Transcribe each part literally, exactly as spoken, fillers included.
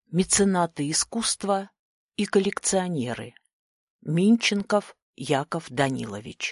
Меценаты искусства и коллекционеры. Минченков Яков Данилович.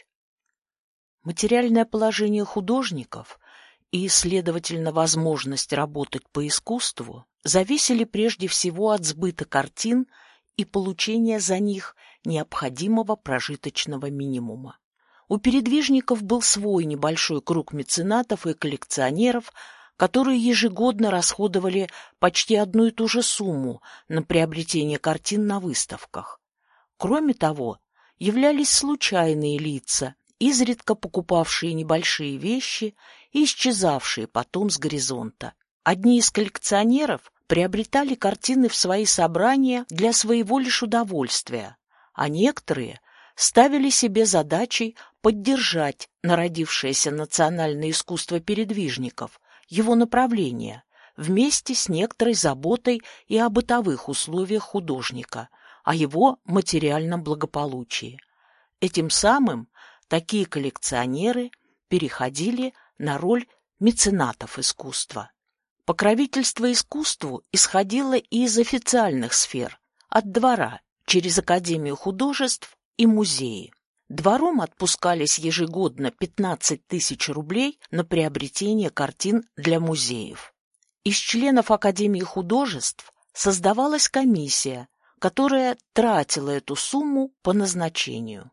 Материальное положение художников и, следовательно, возможность работать по искусству зависели прежде всего от сбыта картин и получения за них необходимого прожиточного минимума. У передвижников был свой небольшой круг меценатов и коллекционеров, которые ежегодно расходовали почти одну и ту же сумму на приобретение картин на выставках. Кроме того, являлись случайные лица, изредка покупавшие небольшие вещи и исчезавшие потом с горизонта. Одни из коллекционеров приобретали картины в свои собрания для своего лишь удовольствия, а некоторые ставили себе задачей поддержать народившееся национальное искусство передвижников, его направление, вместе с некоторой заботой и о бытовых условиях художника, о его материальном благополучии. Этим самым такие коллекционеры переходили на роль меценатов искусства. Покровительство искусству исходило и из официальных сфер, от двора, через Академию художеств и музеи. Двором отпускались ежегодно пятнадцать тысяч рублей на приобретение картин для музеев. Из членов Академии художеств создавалась комиссия, которая тратила эту сумму по назначению.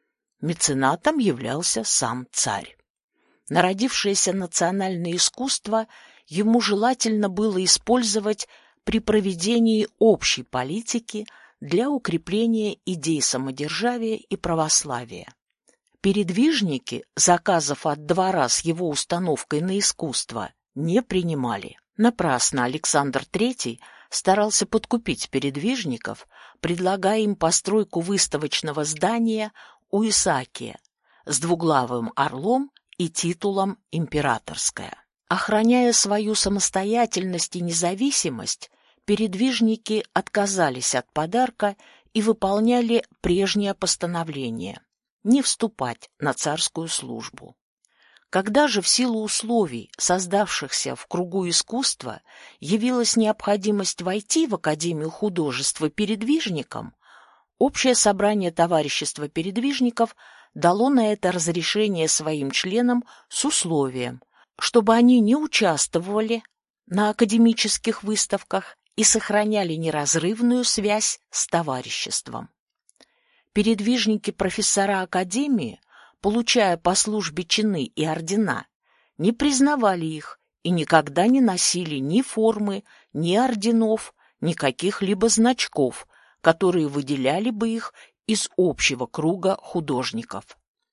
Меценатом являлся сам царь. Народившееся национальное искусство ему желательно было использовать при проведении общей политики для укрепления идей самодержавия и православия. Передвижники заказов от двора с его установкой на искусство не принимали. Напрасно Александр Третий старался подкупить передвижников, предлагая им постройку выставочного здания у Исаакия с двуглавым орлом и титулом «Императорское». Охраняя свою самостоятельность и независимость, передвижники отказались от подарка и выполняли прежнее постановление – не вступать на царскую службу. Когда же в силу условий, создавшихся в кругу искусства, явилась необходимость войти в Академию художества передвижникам, Общее собрание товарищества передвижников дало на это разрешение своим членам с условием, чтобы они не участвовали на академических выставках и сохраняли неразрывную связь с товариществом. Передвижники-профессора Академии, получая по службе чины и ордена, не признавали их и никогда не носили ни формы, ни орденов, ни каких-либо значков, которые выделяли бы их из общего круга художников.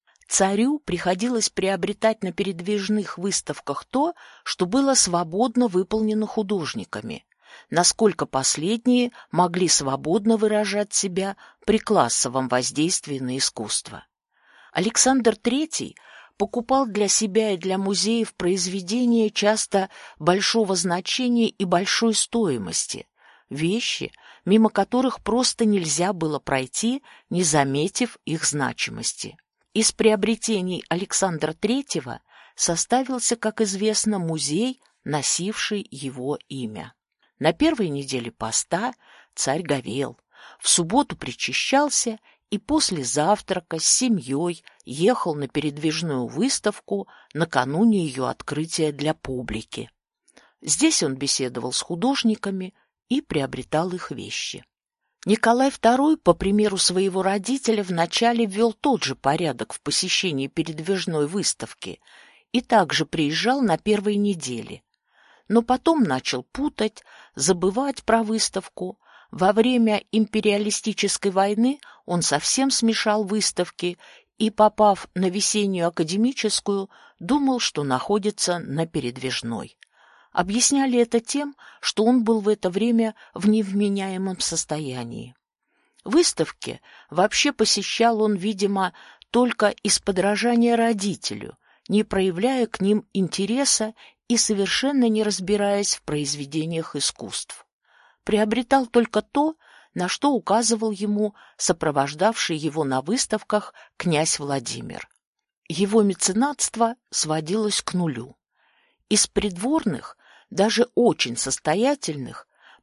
Царю приходилось приобретать на передвижных выставках то, что было свободно выполнено художниками, насколько последние могли свободно выражать себя при классовом воздействии на искусство. Александр Третий покупал для себя и для музеев произведения часто большого значения и большой стоимости, вещи, мимо которых просто нельзя было пройти, не заметив их значимости. Из приобретений Александра Третьего составился, как известно, музей, носивший его имя. На первой неделе поста царь говел, в субботу причащался и после завтрака с семьей ехал на передвижную выставку накануне ее открытия для публики. Здесь он беседовал с художниками и приобретал их вещи. Николай Второй, по примеру своего родителя, вначале ввел тот же порядок в посещении передвижной выставки и также приезжал на первой неделе. Но потом начал путать, забывать про выставку. Во время империалистической войны он совсем смешал выставки и, попав на весеннюю академическую, думал, что находится на передвижной. Объясняли это тем, что он был в это время в невменяемом состоянии. Выставки вообще посещал он, видимо, только из подражания родителю, не проявляя к ним интереса и совершенно не разбираясь в произведениях искусств. Приобретал только то, на что указывал ему сопровождавший его на выставках князь Владимир. Его меценатство сводилось к нулю. Из придворных, даже очень состоятельных,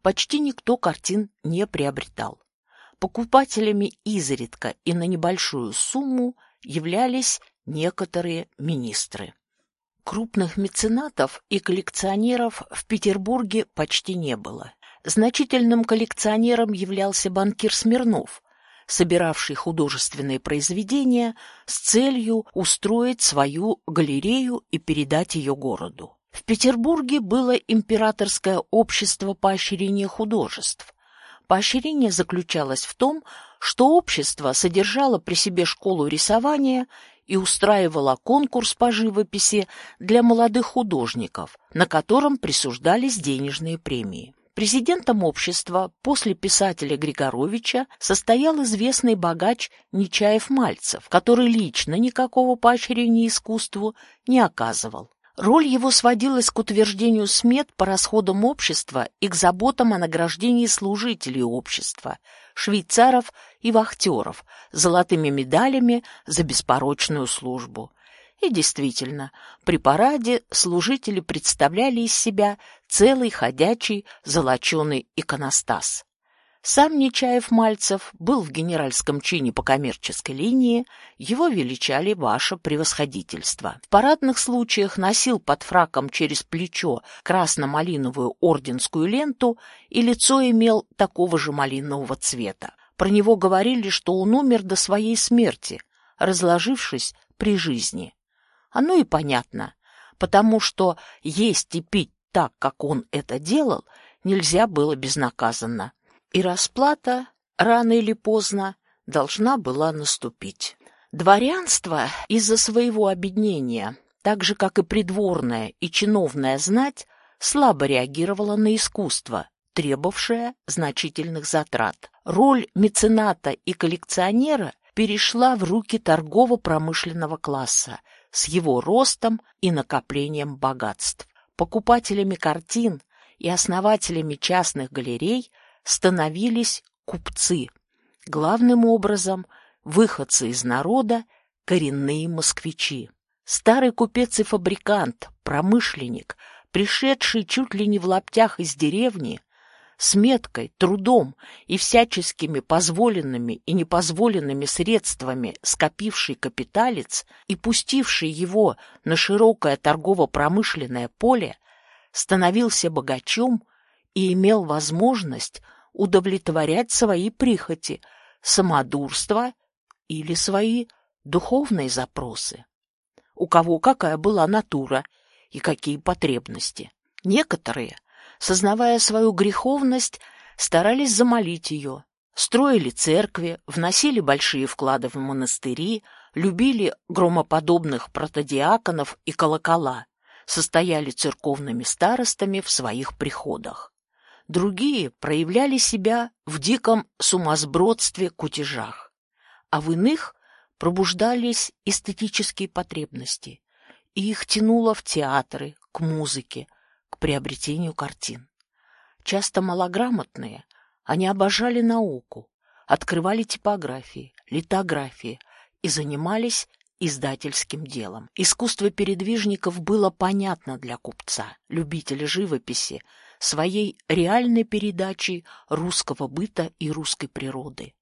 почти никто картин не приобретал. Покупателями изредка и на небольшую сумму являлись некоторые министры. Крупных меценатов и коллекционеров в Петербурге почти не было. Значительным коллекционером являлся банкир Смирнов, собиравший художественные произведения с целью устроить свою галерею и передать ее городу. В Петербурге было императорское общество поощрения художеств. Поощрение заключалось в том, что общество содержало при себе школу рисования и устраивало конкурс по живописи для молодых художников, на котором присуждались денежные премии. Президентом общества после писателя Григоровича состоял известный богач Нечаев-Мальцев, который лично никакого поощрения искусству не оказывал. Роль его сводилась к утверждению смет по расходам общества и к заботам о награждении служителей общества, швейцаров и вахтеров, золотыми медалями за беспорочную службу. И действительно, при параде служители представляли из себя целый ходячий золоченый иконостас. Сам Нечаев-Мальцев был в генеральском чине по коммерческой линии, его величали «Ваше превосходительство». В парадных случаях носил под фраком через плечо красно-малиновую орденскую ленту и лицо имел такого же малинового цвета. Про него говорили, что он умер до своей смерти, разложившись при жизни. Оно и понятно, потому что есть и пить так, как он это делал, нельзя было безнаказанно. И расплата, рано или поздно, должна была наступить. Дворянство из-за своего обеднения, так же, как и придворная и чиновная знать, слабо реагировала на искусство, требовавшее значительных затрат. Роль мецената и коллекционера перешла в руки торгово-промышленного класса с его ростом и накоплением богатств. Покупателями картин и основателями частных галерей становились купцы, главным образом выходцы из народа, коренные москвичи. Старый купец и фабрикант, промышленник, пришедший чуть ли не в лаптях из деревни, с меткой, трудом и всяческими позволенными и непозволенными средствами скопивший капиталец и пустивший его на широкое торгово-промышленное поле, становился богачом и имел возможность удовлетворять свои прихоти, самодурство или свои духовные запросы. У кого какая была натура и какие потребности. Некоторые, сознавая свою греховность, старались замолить ее, строили церкви, вносили большие вклады в монастыри, любили громоподобных протодиаконов и колокола, состояли церковными старостами в своих приходах. Другие проявляли себя в диком сумасбродстве, кутежах, а в иных пробуждались эстетические потребности, и их тянуло в театры, к музыке, к приобретению картин. Часто малограмотные, они обожали науку, открывали типографии, литографии и занимались издательским делом. Искусство передвижников было понятно для купца, любителя живописи, своей реальной передачей русского быта и русской природы.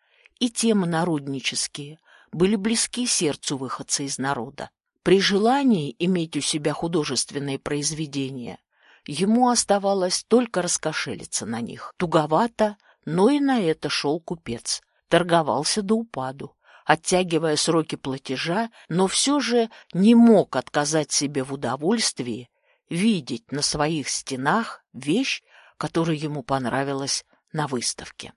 И темы народнические были близки сердцу выходца из народа. При желании иметь у себя художественные произведения ему оставалось только раскошелиться на них. Туговато, но и на это шел купец, торговался до упаду, оттягивая сроки платежа, но все же не мог отказать себе в удовольствии видеть на своих стенах вещь, которая ему понравилась на выставке.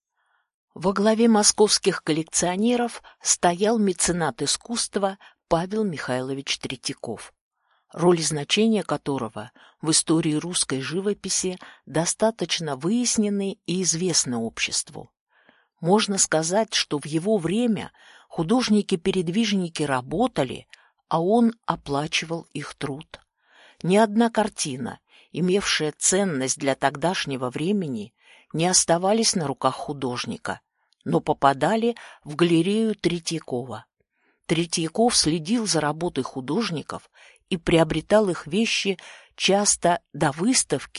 Во главе московских коллекционеров стоял меценат искусства Павел Михайлович Третьяков, роль и значение которого в истории русской живописи достаточно выяснены и известны обществу. Можно сказать, что в его время художники-передвижники работали, а он оплачивал их труд. Ни одна картина, имевшая ценность для тогдашнего времени, не оставались на руках художника, но попадали в галерею Третьякова. Третьяков следил за работой художников и приобретал их вещи часто до выставки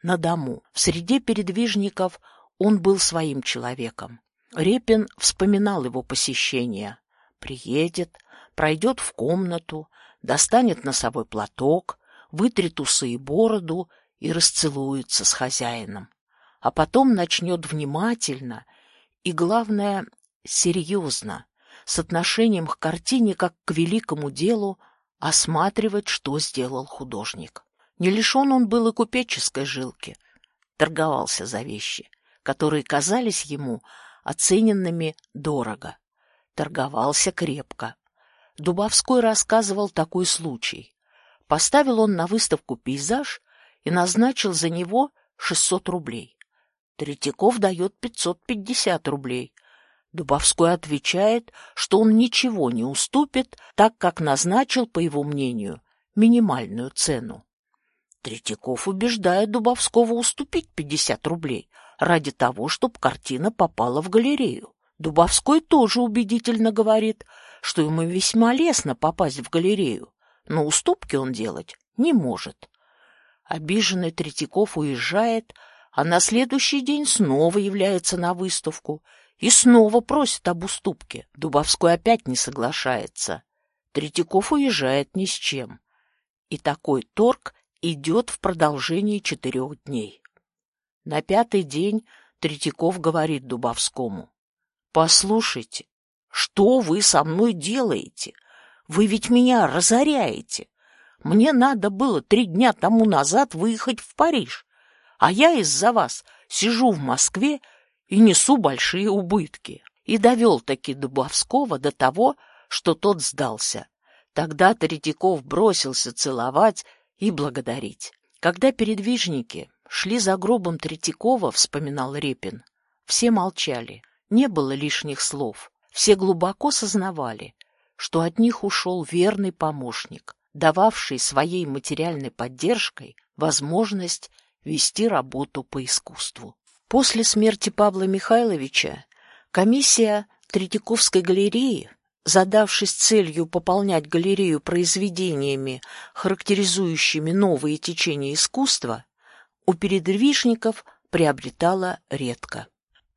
на дому. В среде передвижников он был своим человеком. Репин вспоминал его посещения. Приедет, пройдет в комнату, достанет носовой платок, вытрет усы и бороду и расцелуется с хозяином. А потом начнет внимательно и, главное, серьезно, с отношением к картине как к великому делу, осматривать, что сделал художник. Не лишен он был и купеческой жилки, торговался за вещи, которые казались ему оцененными дорого. Торговался крепко. Дубовской рассказывал такой случай. Поставил он на выставку пейзаж и назначил за него шестьсот рублей. Третьяков дает пятьсот пятьдесят рублей. Дубовской отвечает, что он ничего не уступит, так как назначил, по его мнению, минимальную цену. Третьяков убеждает Дубовского уступить пятьдесят рублей ради того, чтобы картина попала в галерею. Дубовской тоже убедительно говорит, что ему весьма лестно попасть в галерею, но уступки он делать не может. Обиженный Третьяков уезжает, а на следующий день снова является на выставку и снова просит об уступке. Дубовской опять не соглашается. Третьяков уезжает ни с чем. И такой торг идет в продолжении четырех дней. На пятый день Третьяков говорит Дубовскому: «Послушайте, что вы со мной делаете? Вы ведь меня разоряете. Мне надо было три дня тому назад выехать в Париж, а я из-за вас сижу в Москве и несу большие убытки». И довел-таки Дубовского до того, что тот сдался. Тогда Третьяков бросился целовать и благодарить. Когда передвижники шли за гробом Третьякова, вспоминал Репин, все молчали, не было лишних слов. Все глубоко сознавали, что от них ушел верный помощник, дававший своей материальной поддержкой возможность вести работу по искусству. После смерти Павла Михайловича комиссия Третьяковской галереи, задавшись целью пополнять галерею произведениями, характеризующими новые течения искусства, у передвижников приобретала редко.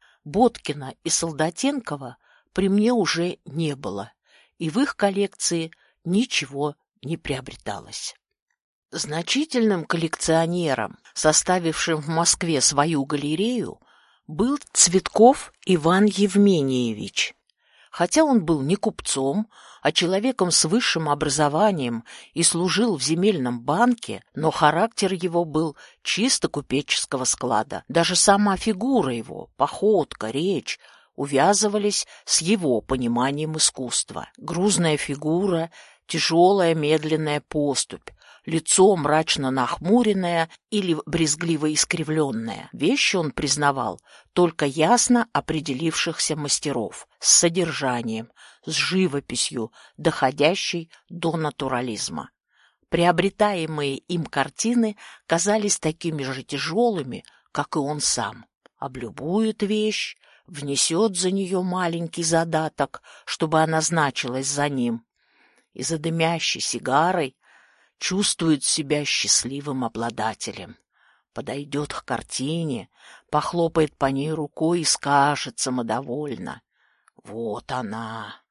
Боткина и Солдатенкова при мне уже не было, и в их коллекции ничего не приобреталось. Значительным коллекционером, составившим в Москве свою галерею, был Цветков Иван Евмениевич. Хотя он был не купцом, а человеком с высшим образованием и служил в земельном банке, но характер его был чисто купеческого склада. Даже сама фигура его, походка, речь увязывались с его пониманием искусства. Грузная фигура, тяжелая медленная поступь, лицо мрачно нахмуренное или брезгливо искривленное. Вещи он признавал только ясно определившихся мастеров, с содержанием, с живописью, доходящей до натурализма. Приобретаемые им картины казались такими же тяжелыми, как и он сам. Облюбует вещь, внесет за нее маленький задаток, чтобы она значилась за ним, и за дымящей сигарой чувствует себя счастливым обладателем. Подойдет к картине, похлопает по ней рукой и скажет самодовольно: «Вот она,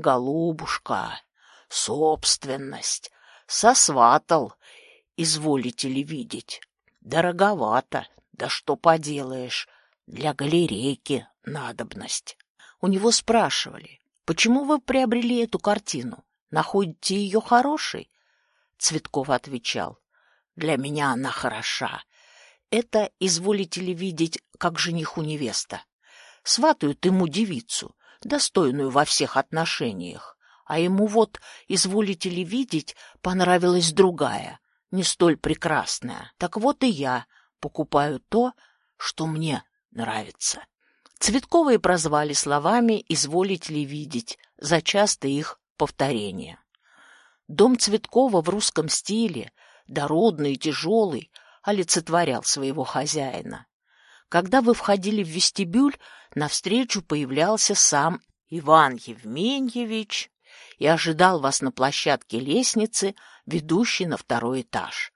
голубушка, собственность, сосватал, изволите ли видеть. Дороговато, да что поделаешь, для галерейки надобность». У него спрашивали: «Почему вы приобрели эту картину? Находите ее хорошей?» Цветков отвечал: «Для меня она хороша. Это, изволите ли видеть, как жениху невеста. Сватают ему девицу, достойную во всех отношениях, а ему вот, изволите ли видеть, понравилась другая, не столь прекрасная. Так вот и я покупаю то, что мне нравится». Цветкова и прозвали словами «изволите ли видеть» за частое их повторение. Дом Цветкова в русском стиле, дородный и тяжелый, олицетворял своего хозяина. Когда вы входили в вестибюль, навстречу появлялся сам Иван Евменьевич и ожидал вас на площадке лестницы, ведущей на второй этаж.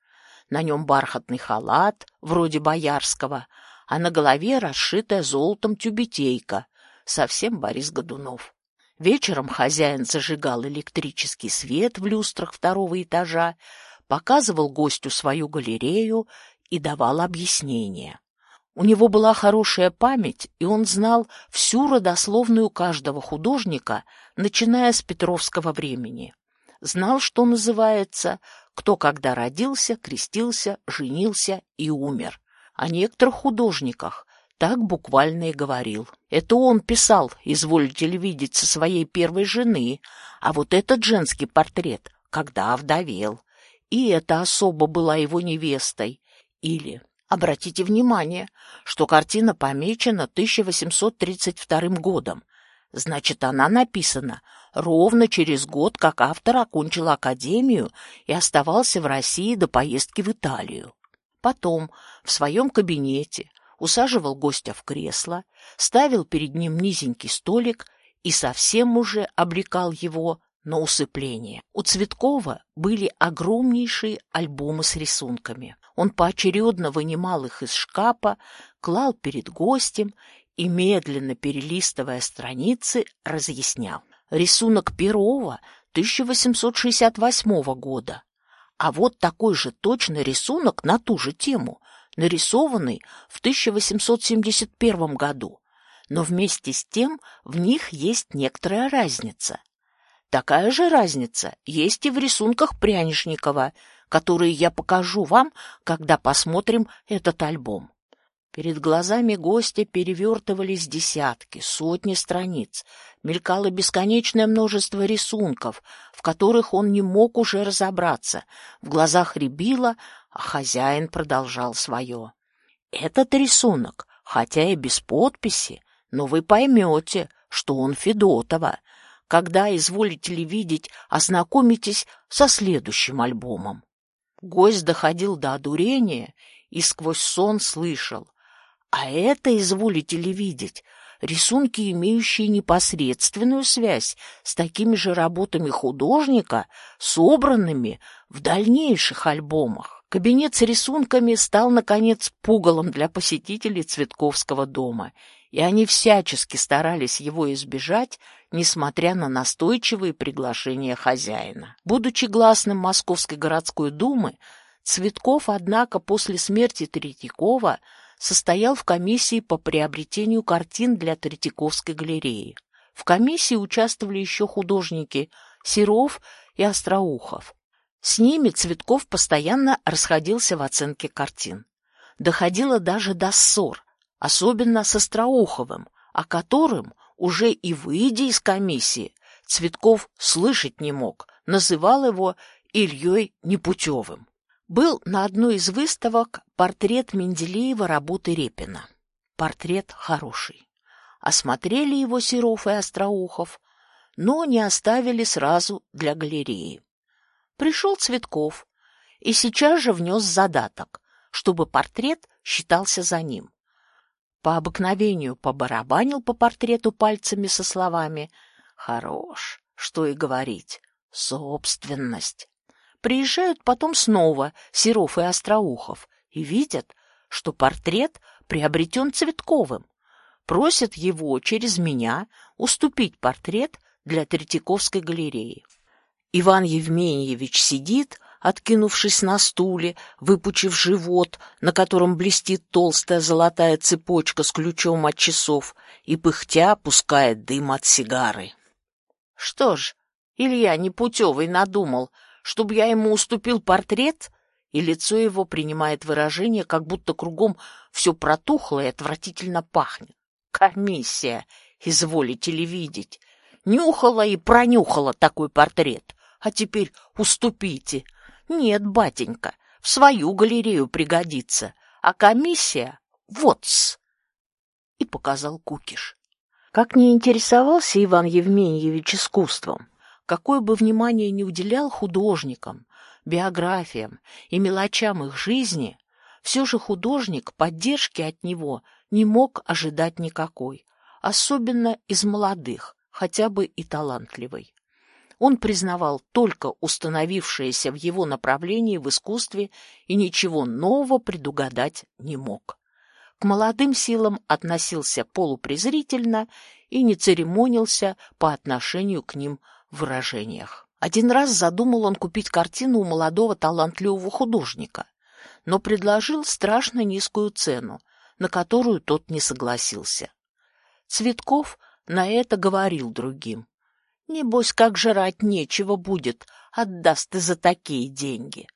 На нем бархатный халат, вроде боярского, а на голове расшитая золотом тюбетейка, совсем Борис Годунов. Вечером хозяин зажигал электрический свет в люстрах второго этажа, показывал гостю свою галерею и давал объяснения. У него была хорошая память, и он знал всю родословную каждого художника, начиная с Петровского времени. Знал, что называется, кто когда родился, крестился, женился и умер. О некоторых художниках так буквально и говорил. Это он писал, изволите ли видеть, со своей первой жены, а вот этот женский портрет, когда овдовел, и эта особа была его невестой. Или, обратите внимание, что картина помечена тысяча восемьсот тридцать вторым годом. Значит, она написана ровно через год, как автор окончил академию и оставался в России до поездки в Италию. Потом в своем кабинете усаживал гостя в кресло, ставил перед ним низенький столик и совсем уже обрекал его на усыпление. У Цветкова были огромнейшие альбомы с рисунками. Он поочередно вынимал их из шкафа, клал перед гостем и, медленно перелистывая страницы, разъяснял. Рисунок Перова тысяча восемьсот шестьдесят восьмого года. А вот такой же точный рисунок на ту же тему, нарисованный в тысяча восемьсот семьдесят первом году. Но вместе с тем в них есть некоторая разница. Такая же разница есть и в рисунках Прянишникова, которые я покажу вам, когда посмотрим этот альбом. Перед глазами гостя перевертывались десятки, сотни страниц, мелькало бесконечное множество рисунков, в которых он не мог уже разобраться, в глазах рябило, а хозяин продолжал свое. Этот рисунок, хотя и без подписи, но вы поймете, что он Федотова. Когда, изволите ли видеть, ознакомитесь со следующим альбомом. Гость доходил до одурения и сквозь сон слышал. А это, изволите ли видеть, рисунки, имеющие непосредственную связь с такими же работами художника, собранными в дальнейших альбомах. Кабинет с рисунками стал, наконец, пугалом для посетителей Цветковского дома, и они всячески старались его избежать, несмотря на настойчивые приглашения хозяина. Будучи гласным Московской городской думы, Цветков, однако, после смерти Третьякова состоял в комиссии по приобретению картин для Третьяковской галереи. В комиссии участвовали еще художники Серов и Остроухов. С ними Цветков постоянно расходился в оценке картин. Доходило даже до ссор, особенно с Остроуховым, о котором, уже и выйдя из комиссии, Цветков слышать не мог, называл его Ильей Непутевым. Был на одной из выставок портрет Менделеева работы Репина. Портрет хороший. Осмотрели его Серов и Остроухов, но не оставили сразу для галереи. Пришел Цветков и сейчас же внес задаток, чтобы портрет считался за ним. По обыкновению побарабанил по портрету пальцами со словами «Хорош», что и говорить, собственность. Приезжают потом снова Серов и Остроухов и видят, что портрет приобретен Цветковым. Просят его через меня уступить портрет для Третьяковской галереи. Иван Евменьевич сидит, откинувшись на стуле, выпучив живот, на котором блестит толстая золотая цепочка с ключом от часов, и пыхтя пускает дым от сигары. Что ж, Илья Непутевый надумал, чтобы я ему уступил портрет, и лицо его принимает выражение, как будто кругом все протухло и отвратительно пахнет. Комиссия, изволите ли видеть, нюхала и пронюхала такой портрет, а теперь уступите. Нет, батенька, в свою галерею пригодится, а комиссия вот-с. И показал кукиш. Как не интересовался Иван Евменьевич искусством, какое бы внимание ни уделял художникам, биографиям и мелочам их жизни, все же художник поддержки от него не мог ожидать никакой, особенно из молодых, хотя бы и талантливой. Он признавал только установившееся в его направлении в искусстве и ничего нового предугадать не мог. К молодым силам относился полупрезрительно и не церемонился по отношению к ним в выражениях. Один раз задумал он купить картину у молодого талантливого художника, но предложил страшно низкую цену, на которую тот не согласился. Цветков на это говорил другим: «Небось, как жрать нечего будет, отдаст ты за такие деньги».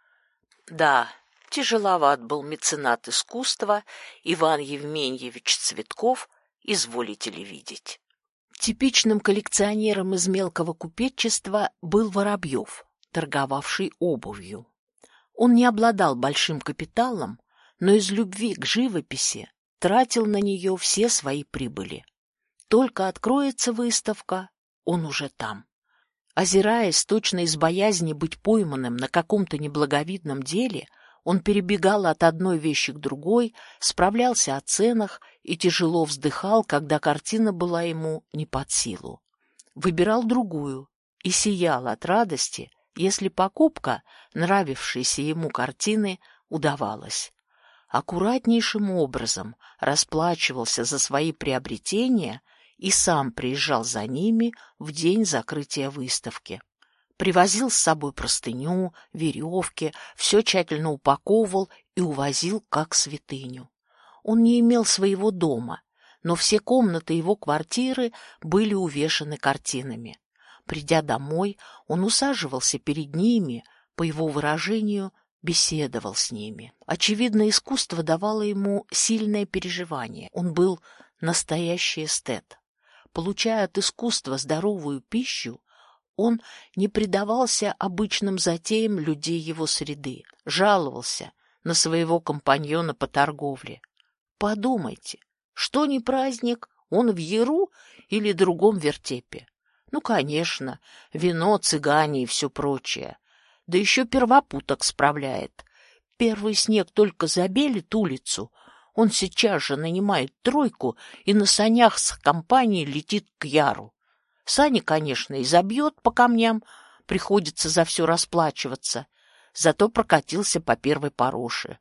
Да, тяжеловат был меценат искусства Иван Евменьевич Цветков, изволите ли видеть. Типичным коллекционером из мелкого купечества был Воробьев, торговавший обувью. Он не обладал большим капиталом, но из любви к живописи тратил на нее все свои прибыли. Только откроется выставка, он уже там. Озираясь точно из боязни быть пойманным на каком-то неблаговидном деле, он перебегал от одной вещи к другой, справлялся о ценах и тяжело вздыхал, когда картина была ему не под силу. Выбирал другую и сиял от радости, если покупка нравившейся ему картины удавалась. Аккуратнейшим образом расплачивался за свои приобретения и сам приезжал за ними в день закрытия выставки. Привозил с собой простыню, веревки, все тщательно упаковывал и увозил как святыню. Он не имел своего дома, но все комнаты его квартиры были увешаны картинами. Придя домой, он усаживался перед ними, по его выражению, беседовал с ними. Очевидно, искусство давало ему сильное переживание. Он был настоящий эстет. Получая от искусства здоровую пищу, он не предавался обычным затеям людей его среды, жаловался на своего компаньона по торговле. Подумайте, что не праздник, он в яру или другом вертепе? Ну, конечно, вино, цыгане и все прочее. Да еще первопуток справляет. Первый снег только забелит улицу, он сейчас же нанимает тройку и на санях с компанией летит к яру. Сани, конечно, и забьет по камням, приходится за все расплачиваться, зато прокатился по первой пороше.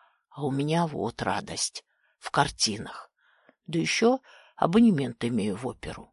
А у меня вот радость в картинах, да еще абонемент имею в оперу.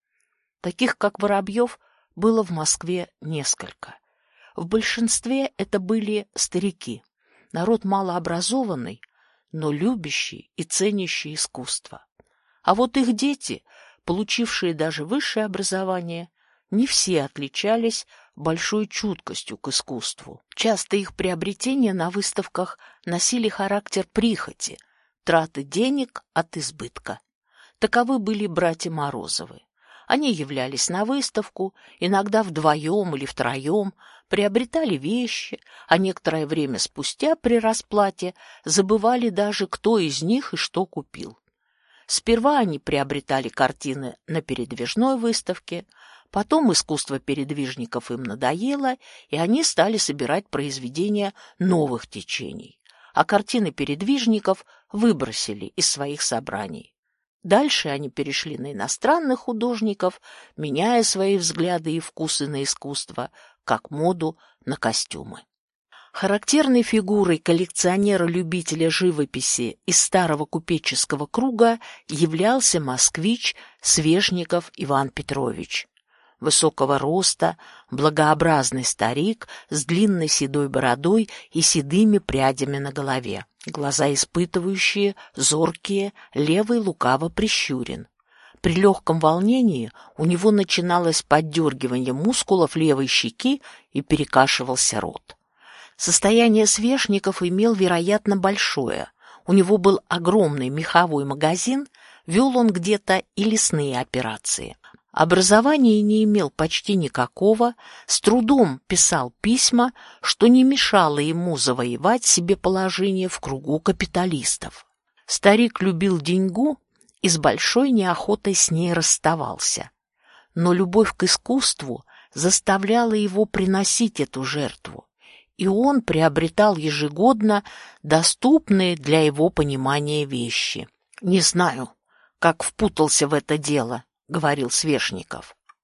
Таких, как Воробьев, было в Москве несколько. В большинстве это были старики, народ малообразованный, но любящий и ценящий искусство. А вот их дети, получившие даже высшее образование, не все отличались большой чуткостью к искусству. Часто их приобретения на выставках носили характер прихоти, траты денег от избытка. Таковы были братья Морозовы. Они являлись на выставку, иногда вдвоем или втроем, приобретали вещи, а некоторое время спустя при расплате забывали даже, кто из них и что купил. Сперва они приобретали картины на передвижной выставке, потом искусство передвижников им надоело, и они стали собирать произведения новых течений, а картины передвижников выбросили из своих собраний. Дальше они перешли на иностранных художников, меняя свои взгляды и вкусы на искусство, как моду на костюмы. Характерной фигурой коллекционера-любителя живописи из старого купеческого круга являлся москвич Свешников Иван Петрович. Высокого роста, благообразный старик с длинной седой бородой и седыми прядями на голове. Глаза испытывающие, зоркие, левый лукаво прищурен. При легком волнении у него начиналось поддергивание мускулов левой щеки и перекашивался рот. Состояние Свешников имел, вероятно, большое. У него был огромный меховой магазин, вел он где-то и лесные операции. Образования не имел почти никакого, с трудом писал письма, что не мешало ему завоевать себе положение в кругу капиталистов. Старик любил деньгу и с большой неохотой с ней расставался. Но любовь к искусству заставляла его приносить эту жертву, и он приобретал ежегодно доступные для его понимания вещи. «Не знаю, как впутался в это дело», — говорил Свешников.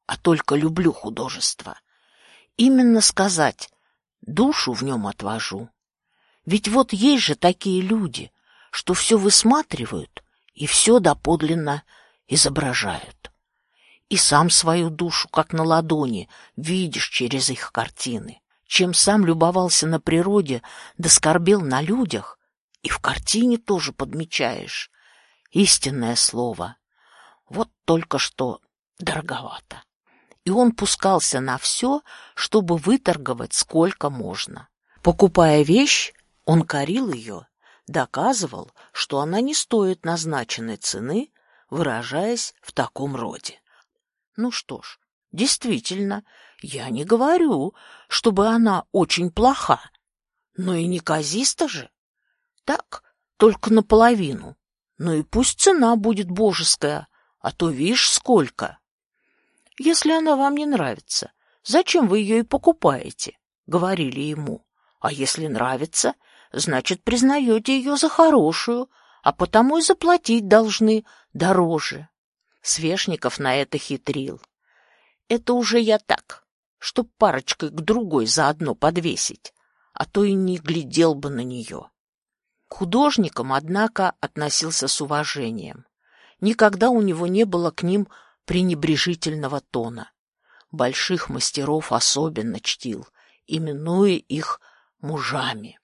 а только люблю художество. Именно сказать, душу в нем отвожу. Ведь вот есть же такие люди, что все высматривают и все доподлинно изображают. И сам свою душу, как на ладони, видишь через их картины. Чем сам любовался на природе, да скорбел на людях, и в картине тоже подмечаешь. Истинное слово. Вот только что дороговато. И он пускался на все, чтобы выторговать сколько можно. Покупая вещь, он корил ее, доказывал, что она не стоит назначенной цены, выражаясь в таком роде. Ну что ж, действительно, я не говорю, чтобы она очень плоха, но и неказиста же. Так, только наполовину. Ну и пусть цена будет божеская, а то вишь сколько. Если она вам не нравится, зачем вы ее и покупаете? Говорили ему. А если нравится, значит, признаете ее за хорошую, а потому и заплатить должны дороже. Свешников на это хитрил. Это уже я так, чтоб парочкой к другой заодно подвесить, а то и не глядел бы на нее. К художникам, однако, относился с уважением. Никогда у него не было к ним пренебрежительного тона. Больших мастеров особенно чтил, именуя их мужами.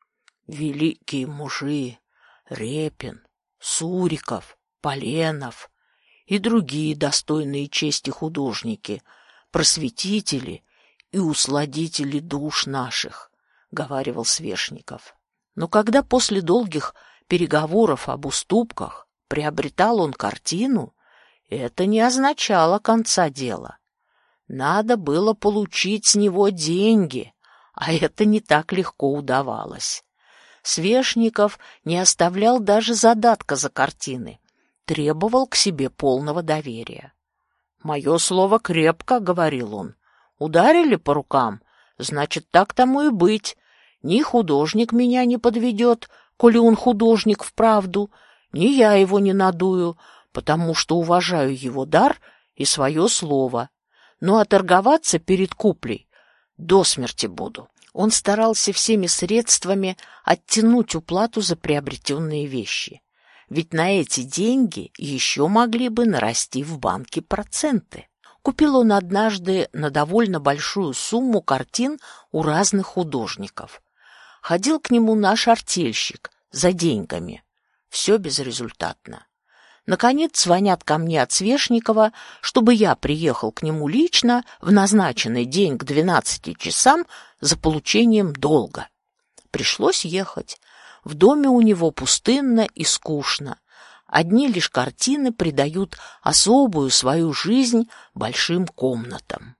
Великие мужи Репин, Суриков, Поленов и другие достойные чести художники, просветители и усладители душ наших, говаривал Свешников. Но когда после долгих переговоров об уступках приобретал он картину, это не означало конца дела. Надо было получить с него деньги, а это не так легко удавалось. Свешников не оставлял даже задатка за картины, требовал к себе полного доверия. «Мое слово крепко», — говорил он. «Ударили по рукам, значит, так тому и быть. Ни художник меня не подведет, коли он художник вправду, ни я его не надую, потому что уважаю его дар и свое слово. Ну а торговаться перед куплей до смерти буду». Он старался всеми средствами оттянуть уплату за приобретенные вещи. Ведь на эти деньги еще могли бы нарасти в банке проценты. Купил он однажды на довольно большую сумму картин у разных художников. Ходил к нему наш артельщик за деньгами. Все безрезультатно. Наконец звонят ко мне от Свешникова, чтобы я приехал к нему лично в назначенный день к двенадцати часам за получением долга. Пришлось ехать. В доме у него пустынно и скучно. Одни лишь картины придают особую свою жизнь большим комнатам.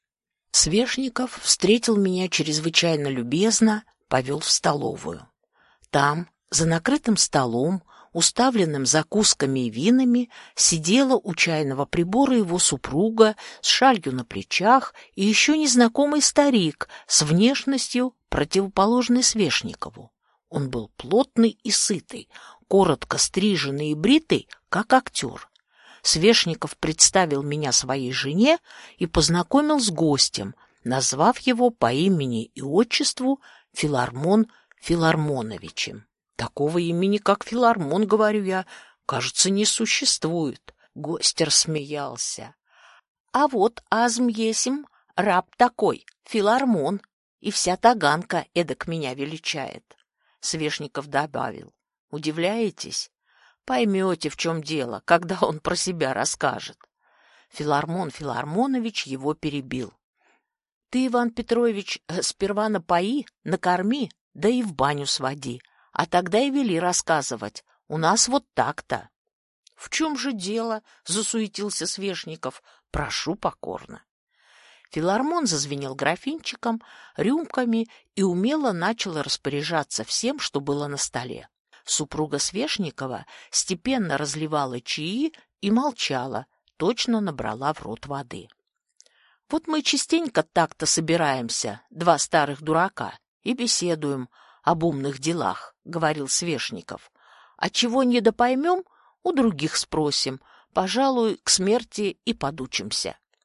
Свешников встретил меня чрезвычайно любезно, повел в столовую. Там, за накрытым столом, уставленным закусками и винами, сидела у чайного прибора его супруга с шалью на плечах и еще незнакомый старик с внешностью, противоположной Свешникову. Он был плотный и сытый, коротко стриженный и бритый, как актер. Свешников представил меня своей жене и познакомил с гостем, назвав его по имени и отчеству Филармон Филармоновичем. Такого имени, как Филармон, говорю я, кажется, не существует. Гость рассмеялся. А вот азм есим, раб такой, Филармон, и вся Таганка эдак меня величает. Свешников добавил. Удивляетесь? Поймете, в чем дело, когда он про себя расскажет. Филармон Филармонович его перебил. Ты, Иван Петрович, сперва напои, накорми, да и в баню своди. А тогда и вели рассказывать. У нас вот так-то. — В чем же дело? — засуетился Свешников. — Прошу покорно. Филармон зазвенел графинчиком, рюмками и умело начал распоряжаться всем, что было на столе. Супруга Свешникова степенно разливала чаи и молчала, точно набрала в рот воды. — Вот мы частенько так-то собираемся, два старых дурака, и беседуем об умных делах, — говорил Свешников. — А чего недопоймем, у других спросим, пожалуй, к смерти и подучимся.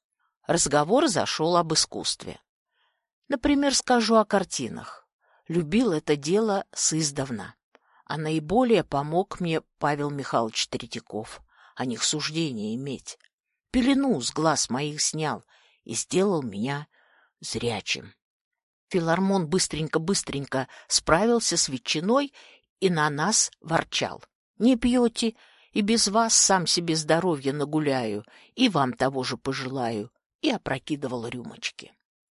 разговор зашел об искусстве. Например, скажу о картинах. Любил это дело сиздавна, а наиболее помог мне Павел Михайлович Третьяков, о них суждение иметь. Пелену с глаз моих снял и сделал меня зрячим. Филармон быстренько-быстренько справился с ветчиной и на нас ворчал. Не пьете, и без вас сам себе здоровья нагуляю, и вам того же пожелаю, и опрокидывал рюмочки.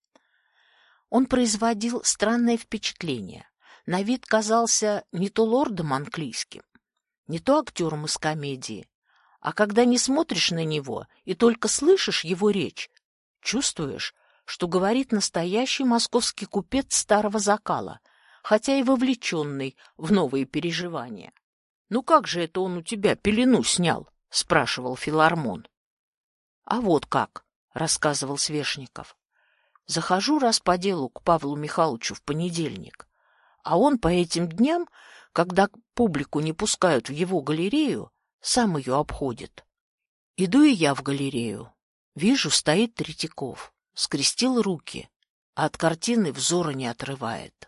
Он производил странное впечатление. На вид казался не то лордом английским, не то актером из комедии, а когда не смотришь на него и только слышишь его речь, чувствуешь, что говорит настоящий московский купец старого закала, хотя и вовлеченный в новые переживания. — Ну как же это он у тебя пелену снял? — спрашивал Филармон. — А вот как, — рассказывал Свешников. Захожу раз по делу к Павлу Михайловичу в понедельник, а он по этим дням, когда публику не пускают в его галерею, сам ее обходит. Иду и я в галерею. Вижу, стоит Третьяков, скрестил руки, а от картины взора не отрывает.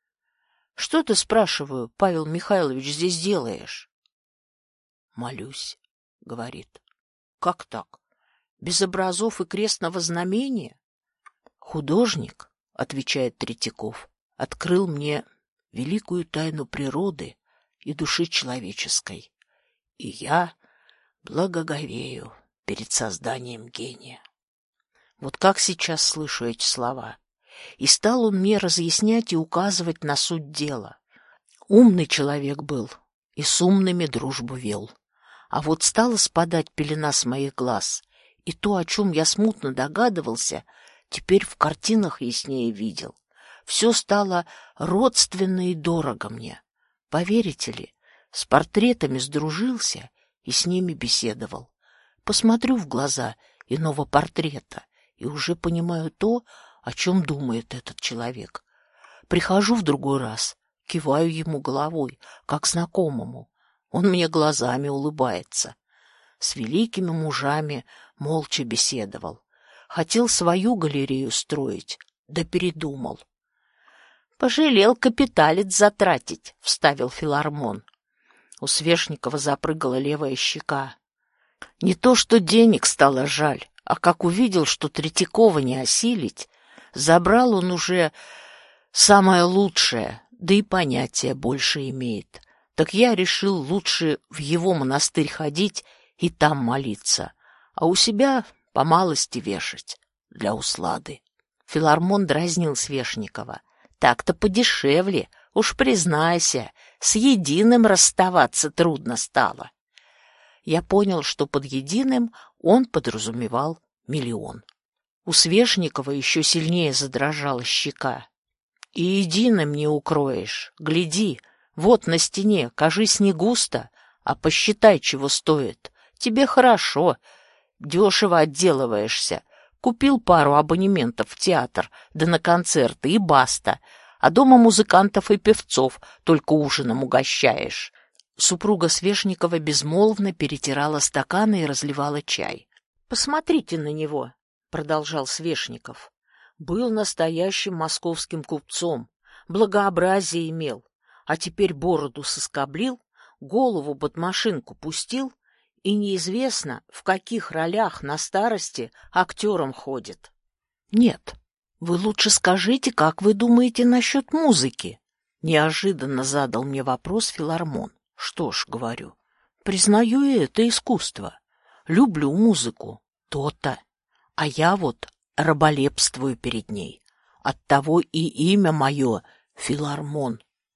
— Что ты, спрашиваю, Павел Михайлович, здесь делаешь? — Молюсь, — говорит. — Как так? Без образов и крестного знамения? — Художник, — отвечает Третьяков, — открыл мне великую тайну природы и души человеческой, и я благоговею перед созданием гения. Вот как сейчас слышу эти слова. И стал он мне разъяснять и указывать на суть дела. Умный человек был, и с умными дружбу вел. А вот стала спадать пелена с моих глаз, и то, о чем я смутно догадывался, теперь в картинах яснее видел. Все стало родственно и дорого мне. Поверите ли, с портретами сдружился и с ними беседовал. Посмотрю в глаза иного портрета и уже понимаю то, о чем думает этот человек. Прихожу в другой раз, киваю ему головой, как знакомому. Он мне глазами улыбается. С великими мужами молча беседовал. Хотел свою галерею строить, да передумал. Пожалел капиталец затратить, — вставил Филармон. У Свешникова запрыгала левая щека. Не то что денег стало жаль, а как увидел, что Третьякова не осилить, забрал он уже самое лучшее, да и понятия больше имеет. Так я решил лучше в его монастырь ходить и там молиться, а у себя по малости вешать для услады. Филармон дразнил Свешникова. Так-то подешевле, уж признайся, с единым расставаться трудно стало. Я понял, что под единым он подразумевал миллион. У Свешникова еще сильнее задрожала щека. И единым не укроешь. Гляди, вот на стене, кажись, не густо, а посчитай, чего стоит. Тебе хорошо, дешево отделываешься. Купил пару абонементов в театр, да на концерты, и баста. А дома музыкантов и певцов только ужином угощаешь. Супруга Свешникова безмолвно перетирала стаканы и разливала чай. — Посмотрите на него, — продолжал Свешников. Был настоящим московским купцом, благообразие имел, а теперь бороду соскоблил, голову под машинку пустил, и неизвестно, в каких ролях на старости актером ходит. — Нет, вы лучше скажите, как вы думаете насчет музыки? Неожиданно задал мне вопрос Филармон. Что ж, говорю, признаю и это искусство. Люблю музыку, то-то. А я вот раболепствую перед ней. Оттого и имя мое Филармон.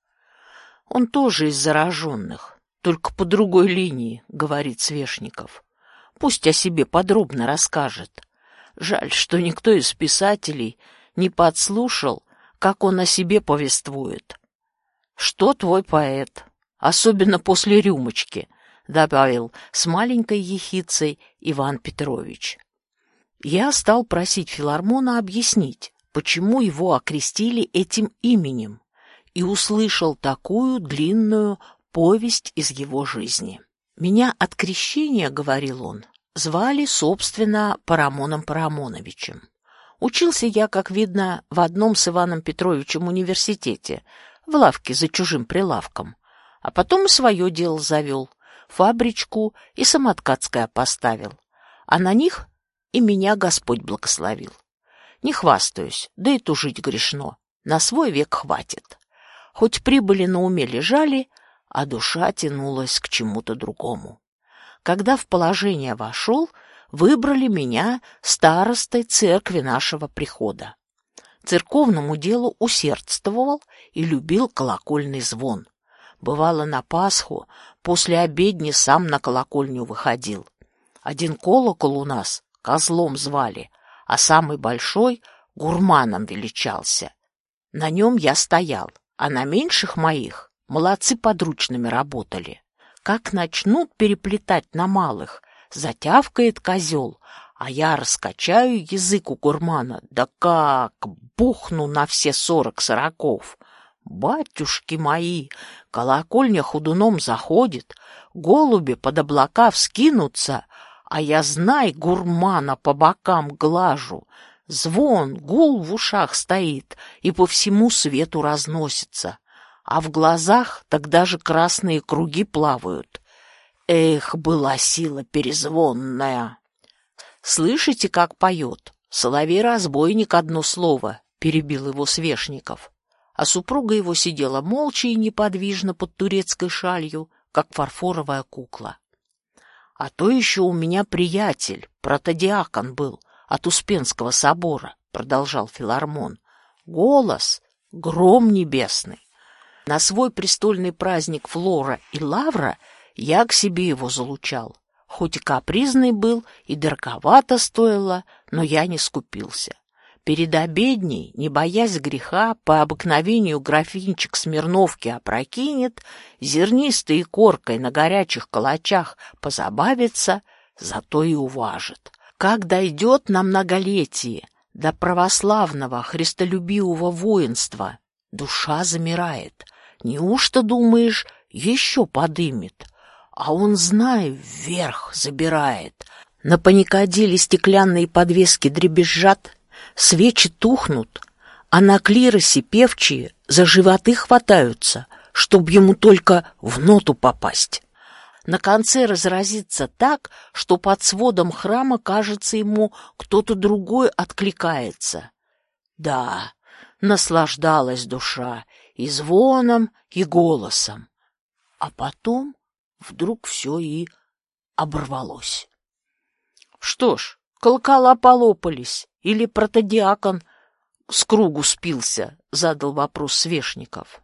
Он тоже из зараженных, только по другой линии, говорит Свешников. Пусть о себе подробно расскажет. Жаль, что никто из писателей не подслушал, как он о себе повествует. Что твой поэт, особенно после рюмочки, добавил с маленькой ехицей Иван Петрович. Я стал просить Филармона объяснить, почему его окрестили этим именем, и услышал такую длинную повесть из его жизни. Меня от крещения, говорил он, Звали, собственно, Парамоном Парамоновичем. Учился я, как видно, в одном с Иваном Петровичем университете, в лавке за чужим прилавком, а потом и свое дело завел, фабричку и самоткацкое поставил, а на них и меня Господь благословил. Не хвастаюсь, да и тужить грешно, на свой век хватит. Хоть прибыли на уме лежали, а душа тянулась к чему-то другому. Когда в положение вошел, выбрали меня старостой церкви нашего прихода. Церковному делу усердствовал и любил колокольный звон. Бывало, на Пасху после обедни сам на колокольню выходил. Один колокол у нас козлом звали, а самый большой гурманом величался. На нем я стоял, а на меньших моих молодцы подручными работали. Как начнут переплетать на малых, затявкает козел, а я раскачаю язык у гурмана, да как бухну на все сорок сороков. Батюшки мои, колокольня ходуном заходит, голуби под облака вскинутся, а я, знай, гурмана по бокам глажу. Звон, гул в ушах стоит и по всему свету разносится, а в глазах так даже красные круги плавают. Эх, была сила перезвонная! Слышите, как поет? Соловей-разбойник одно слово, перебил его Свешников. А супруга его сидела молча и неподвижно под турецкой шалью, как фарфоровая кукла. А то еще у меня приятель, протодиакон был, от Успенского собора, продолжал Филармон. Голос — гром небесный. На свой престольный праздник Флора и Лавра я к себе его залучал. Хоть и капризный был, и дороговато стоило, но я не скупился. Перед обедней, не боясь греха, по обыкновению графинчик Смирновки опрокинет, зернистой коркой на горячих калачах позабавится, зато и уважит. Как дойдет на многолетие до православного христолюбивого воинства, душа замирает. Неужто, думаешь, еще подымет? А он, знай, вверх забирает. На паникадиле стеклянные подвески дребезжат, свечи тухнут, а на клиросе певчие за животы хватаются, чтоб ему только в ноту попасть. На конце разразится так, что под сводом храма, кажется, ему кто-то другой откликается. Да, наслаждалась душа и звоном, и голосом. А потом вдруг все и оборвалось. Что ж, колокола полопались, или протодиакон с кругу спился, задал вопрос Свешников.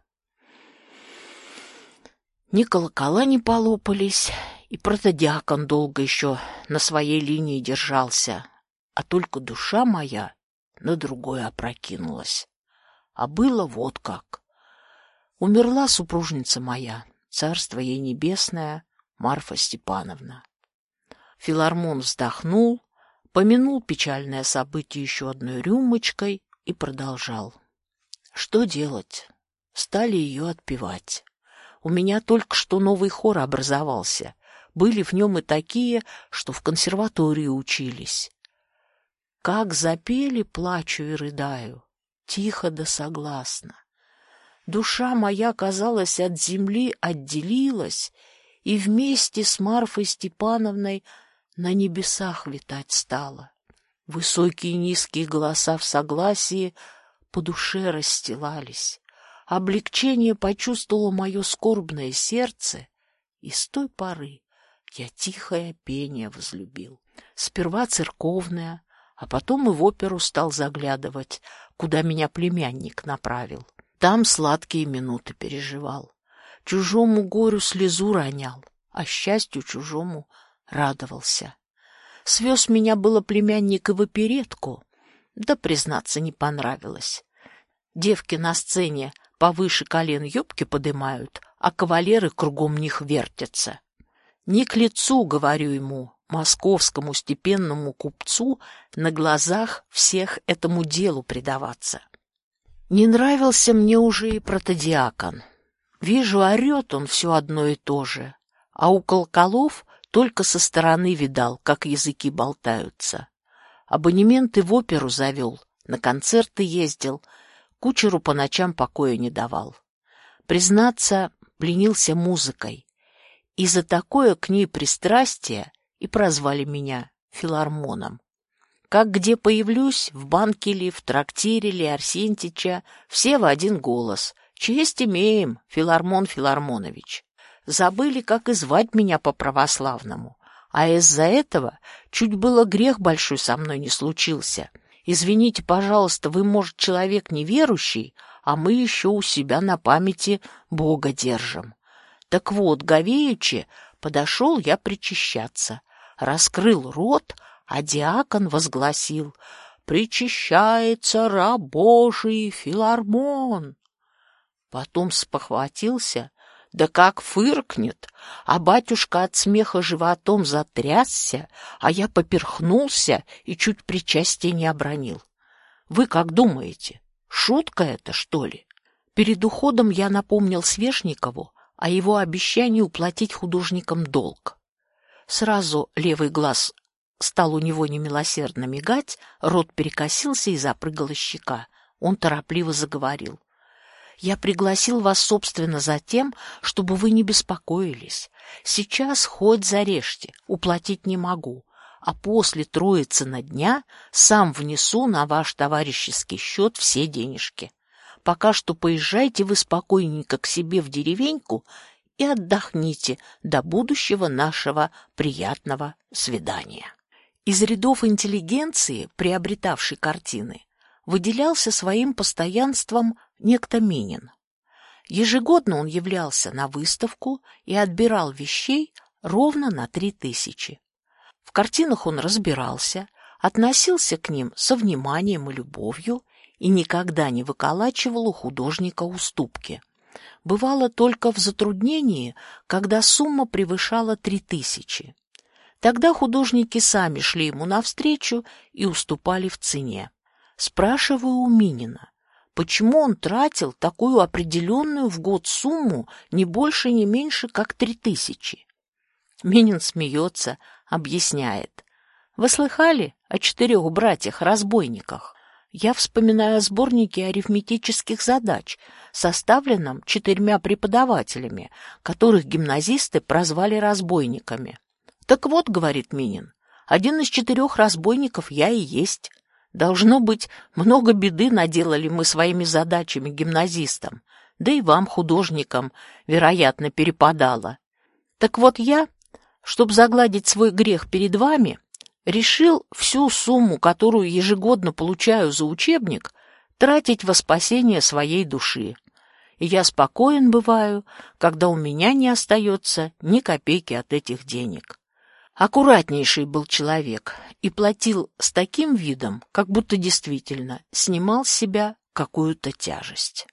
Ни колокола не полопались, и протодиакон долго еще на своей линии держался, а только душа моя на другое опрокинулась. А было вот как. Умерла супружница моя, царство ей небесное, Марфа Степановна. Филармон вздохнул, помянул печальное событие еще одной рюмочкой и продолжал. Что делать? Стали ее отпевать. У меня только что новый хор образовался. Были в нем и такие, что в консерватории учились. Как запели, плачу и рыдаю, тихо да согласно. Душа моя, казалось, от земли отделилась и вместе с Марфой Степановной на небесах витать стала. Высокие и низкие голоса в согласии по душе расстилались. Облегчение почувствовало мое скорбное сердце, и с той поры я тихое пение возлюбил. Сперва церковное, а потом и в оперу стал заглядывать, куда меня племянник направил. Там сладкие минуты переживал. Чужому горю слезу ронял, а счастью чужому радовался. Свез меня было племянник и в оперетку, да, признаться, не понравилось. Девки на сцене повыше колен юбки подымают, а кавалеры кругом них вертятся. Не к лицу, говорю ему, московскому степенному купцу, на глазах всех этому делу предаваться. Не нравился мне уже и протодиакон. Вижу, орет он все одно и то же, а у колоколов Только со стороны видал, как языки болтаются. Абонементы в оперу завел, на концерты ездил, кучеру по ночам покоя не давал. Признаться, пленился музыкой. И за такое к ней пристрастие и прозвали меня филармоном. Как где появлюсь, в банке ли, в трактире ли Арсентича, все в один голос. Честь имеем, Филармон Филармонович. Забыли, как и звать меня по-православному. А из-за этого чуть было грех большой со мной не случился. Извините, пожалуйста, вы, может, человек неверующий, а мы еще у себя на памяти Бога держим. Так вот, говеючи, подошел я причащаться. Раскрыл рот, а диакон возгласил: «Причащается раб Божий Филармон». Потом спохватился, да как фыркнет, а батюшка от смеха животом затрясся, а я поперхнулся и чуть причастие не обронил. Вы как думаете, шутка это, что ли? Перед уходом я напомнил Свешникову о его обещании уплатить художникам долг. Сразу левый глаз стал у него немилосердно мигать, рот перекосился и запрыгала щека. Он торопливо заговорил: «Я пригласил вас, собственно, за тем, чтобы вы не беспокоились. Сейчас хоть зарежьте, уплатить не могу, а после Троицына дня сам внесу на ваш товарищеский счет все денежки. Пока что поезжайте вы спокойненько к себе в деревеньку и отдохните до будущего нашего приятного свидания». Из рядов интеллигенции, приобретавшей картины, выделялся своим постоянством некто Минин. Ежегодно он являлся на выставку и отбирал вещей ровно на три тысячи. В картинах он разбирался, относился к ним со вниманием и любовью и никогда не выколачивал у художника уступки. Бывало только в затруднении, когда сумма превышала три тысячи. Тогда художники сами шли ему навстречу и уступали в цене. Спрашиваю у Минина, почему он тратил такую определенную в год сумму не больше, не меньше, как три тысячи. Минин смеется, объясняет: «Вы слыхали о четырех братьях-разбойниках? Я вспоминаю о сборнике арифметических задач, составленном четырьмя преподавателями, которых гимназисты прозвали разбойниками. Так вот, — говорит Минин, — один из четырех разбойников я и есть. Должно быть, много беды наделали мы своими задачами гимназистам, да и вам, художникам, вероятно, перепадало. Так вот я, чтобы загладить свой грех перед вами, решил всю сумму, которую ежегодно получаю за учебник, тратить во спасение своей души. И я спокоен бываю, когда у меня не остается ни копейки от этих денег». Аккуратнейший был человек и платил с таким видом, как будто действительно снимал с себя какую-то тяжесть.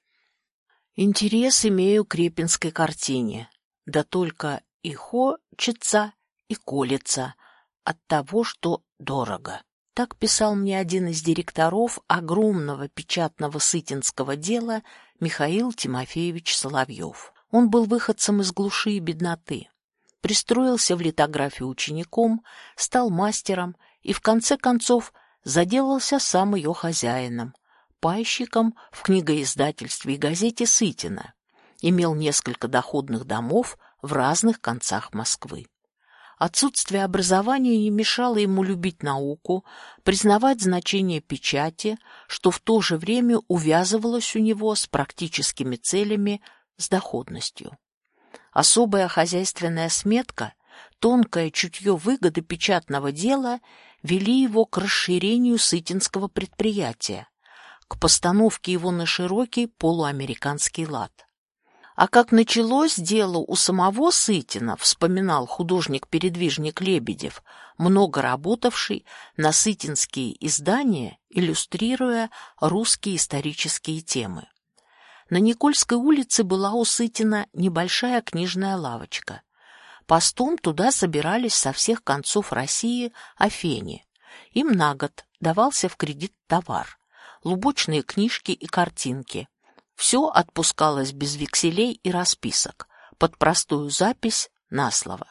Интерес имею к репинской картине, да только и хочется, и колется от того, что дорого. Так писал мне один из директоров огромного печатного сытинского дела Михаил Тимофеевич Соловьев. Он был выходцем из глуши и бедноты. Пристроился в литографию учеником, стал мастером и, в конце концов, заделался сам ее хозяином, пайщиком в книгоиздательстве и газете «Сытина». Имел несколько доходных домов в разных концах Москвы. Отсутствие образования не мешало ему любить науку, признавать значение печати, что в то же время увязывалось у него с практическими целями, с доходностью. Особая хозяйственная сметка, тонкое чутье выгоды печатного дела вели его к расширению сытинского предприятия, к постановке его на широкий полуамериканский лад. А как началось дело у самого Сытина, вспоминал художник-передвижник Лебедев, много работавший на сытинские издания, иллюстрируя русские исторические темы. На Никольской улице была у Сытина небольшая книжная лавочка. Постом туда собирались со всех концов России афени. Им на год давался в кредит товар, лубочные книжки и картинки. Все отпускалось без векселей и расписок, под простую запись на слово.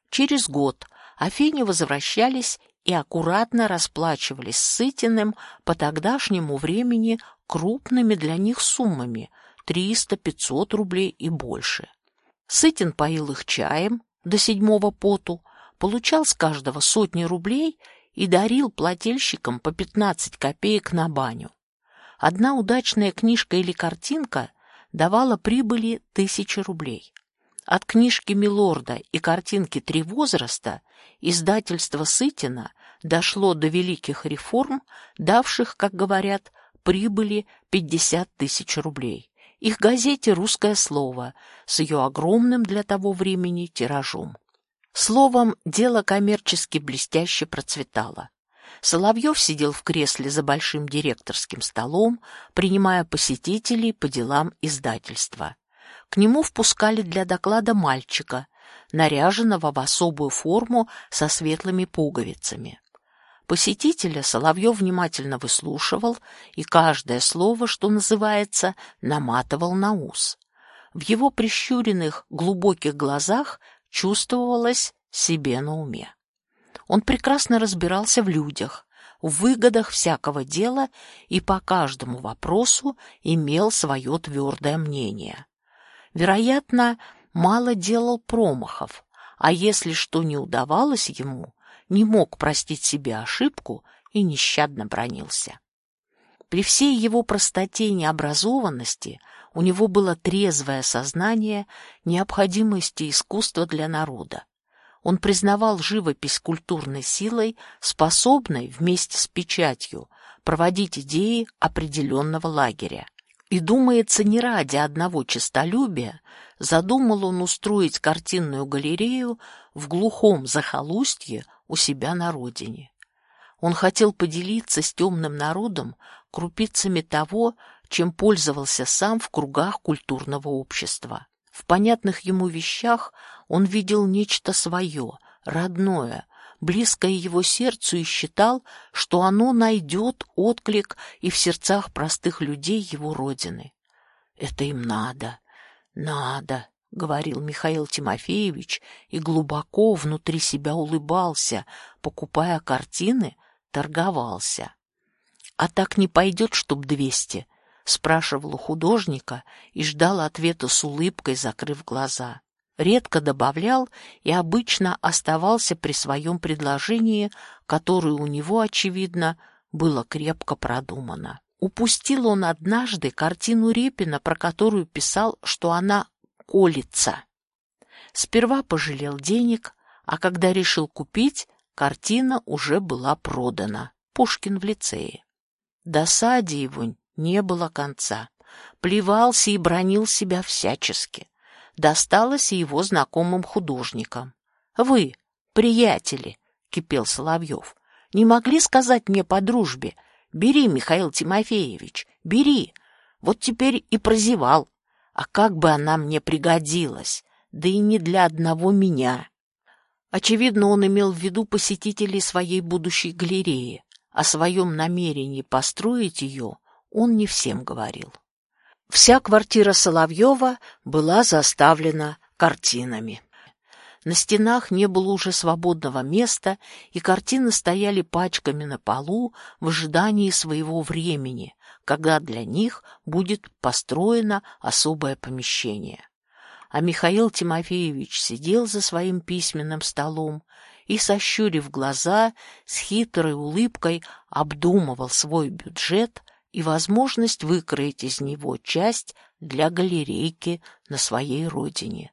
Через год Афини возвращались и аккуратно расплачивались с Сытиным по тогдашнему времени крупными для них суммами – триста-пятьсот рублей и больше. Сытин поил их чаем до седьмого поту, получал с каждого сотни рублей и дарил плательщикам по пятнадцать копеек на баню. Одна удачная книжка или картинка давала прибыли тысячи рублей. От книжки Милорда и картинки «Три возраста» издательство Сытина дошло до великих реформ, давших, как говорят, прибыли пятьдесят тысяч рублей. Их газете «Русское слово» с ее огромным для того времени тиражом. Словом, дело коммерчески блестяще процветало. Соловьев сидел в кресле за большим директорским столом, принимая посетителей по делам издательства. К нему впускали для доклада мальчика, наряженного в особую форму со светлыми пуговицами. Посетителя Соловьев внимательно выслушивал и каждое слово, что называется, наматывал на ус. В его прищуренных глубоких глазах чувствовалось себе на уме. Он прекрасно разбирался в людях, в выгодах всякого дела и по каждому вопросу имел свое твердое мнение. Вероятно, мало делал промахов, а если что не удавалось ему, не мог простить себе ошибку и нещадно бранился. При всей его простоте и необразованности у него было трезвое сознание необходимости искусства для народа. Он признавал живопись культурной силой, способной вместе с печатью проводить идеи определенного лагеря. И, думается, не ради одного честолюбия задумал он устроить картинную галерею в глухом захолустье у себя на родине. Он хотел поделиться с темным народом крупицами того, чем пользовался сам в кругах культурного общества. В понятных ему вещах он видел нечто свое, родное, близкое его сердцу и считал, что оно найдет отклик и в сердцах простых людей его родины. «Это им надо, надо», — говорил Михаил Тимофеевич и глубоко внутри себя улыбался, покупая картины, торговался. «А так не пойдет, чтоб двести?» — спрашивал у художника и ждал ответа с улыбкой, закрыв глаза. Редко добавлял и обычно оставался при своем предложении, которое у него, очевидно, было крепко продумано. Упустил он однажды картину Репина, про которую писал, что она колется. Сперва пожалел денег, а когда решил купить, картина уже была продана. Пушкин в лицее. Досаде его не было конца. Плевался и бранил себя всячески. Досталось и его знакомым художникам. «Вы, приятели», — кипел Соловьев, — «не могли сказать мне по дружбе: бери, Михаил Тимофеевич, бери. Вот теперь и прозевал. А как бы она мне пригодилась, да и не для одного меня». Очевидно, он имел в виду посетителей своей будущей галереи. О своем намерении построить ее он не всем говорил. Вся квартира Соловьева была заставлена картинами. На стенах не было уже свободного места, и картины стояли пачками на полу в ожидании своего времени, когда для них будет построено особое помещение. А Михаил Тимофеевич сидел за своим письменным столом и, сощурив глаза, с хитрой улыбкой обдумывал свой бюджет и возможность выкроить из него часть для галерейки на своей родине.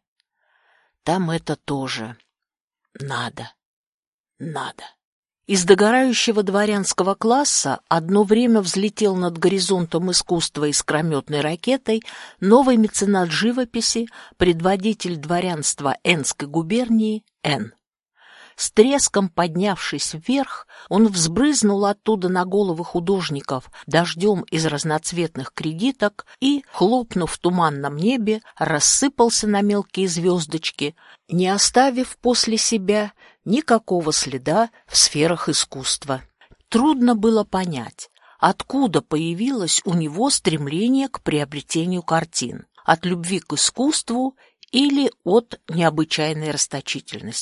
Там это тоже надо, надо. Из догорающего дворянского класса одно время взлетел над горизонтом искусства искрометной ракетой новый меценат живописи, предводитель дворянства Энской губернии Н. С треском поднявшись вверх, он взбрызнул оттуда на головы художников дождем из разноцветных кредиток и, хлопнув в туманном небе, рассыпался на мелкие звездочки, не оставив после себя никакого следа в сферах искусства. Трудно было понять, откуда появилось у него стремление к приобретению картин, от любви к искусству или от необычайной расточительности.